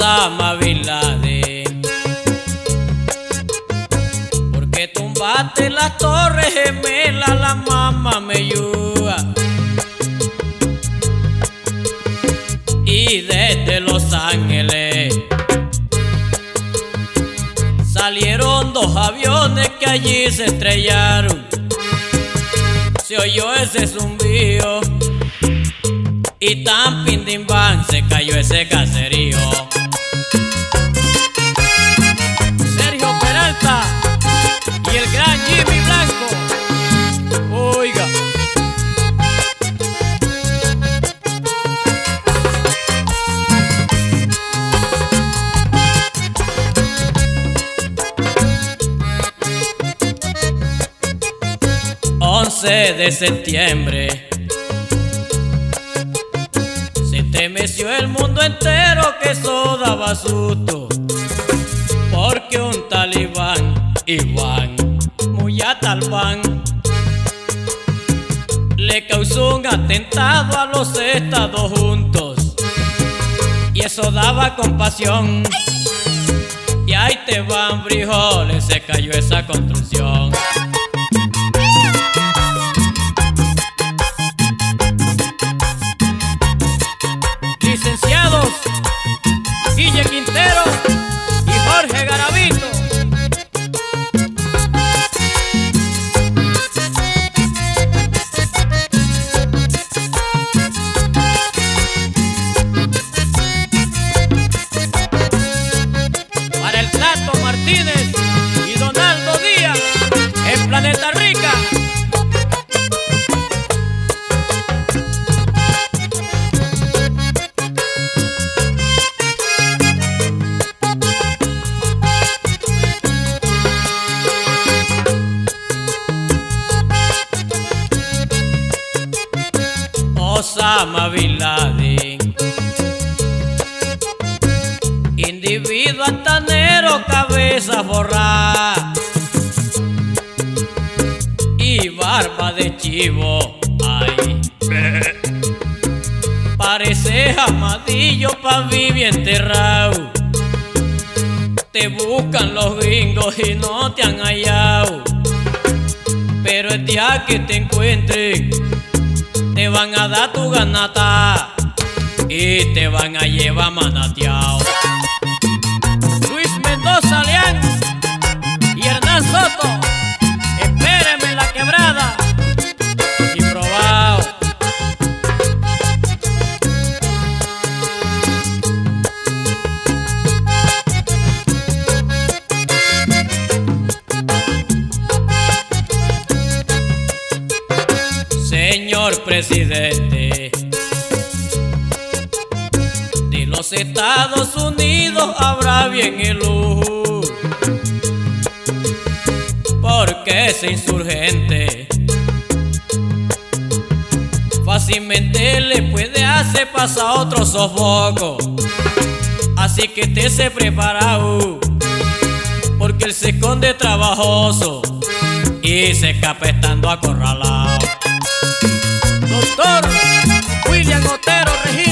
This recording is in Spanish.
Osama Bin Laden, porque tumbaste las torres gemelas, la mamá me ayuda. Y desde Los Ángeles salieron dos aviones que allí se estrellaron. Se oyó ese zumbido y tan pindimbán se cayó ese caserío. Sergio Peralta y el gran Jimmy Blanco. Oiga. De septiembre se estremeció el mundo entero, que eso daba susto, porque un talibán, Iván Muyatalbán, le causó un atentado a los Estados Juntos, y eso daba compasión. Y ahí te van frijoles, se cayó esa construcción. Licenciados Guille Quintero y Jorge Garavito. Para el Tato Martínez y Donaldo Díaz en Planeta Rica. Osama Bin Laden, individuo altanero, cabeza forrada y barba de chivo. Ay, parece jamadillo pa' vivir enterrado. Te buscan los gringos y no te han hallado, pero el día que te encuentren te van a dar tu ganata y te van a llevar manateado. Luis Mendoza Leán y Hernán Soto, espérenme en la quebrada y probado. Señor presidente de los Estados Unidos, habrá bien el lujo, porque ese insurgente fácilmente le puede hacer pasar otro sofoco. Así que estése preparado, porque él se esconde trabajoso y se escapa estando acorralado. Doctor William Otero Regis.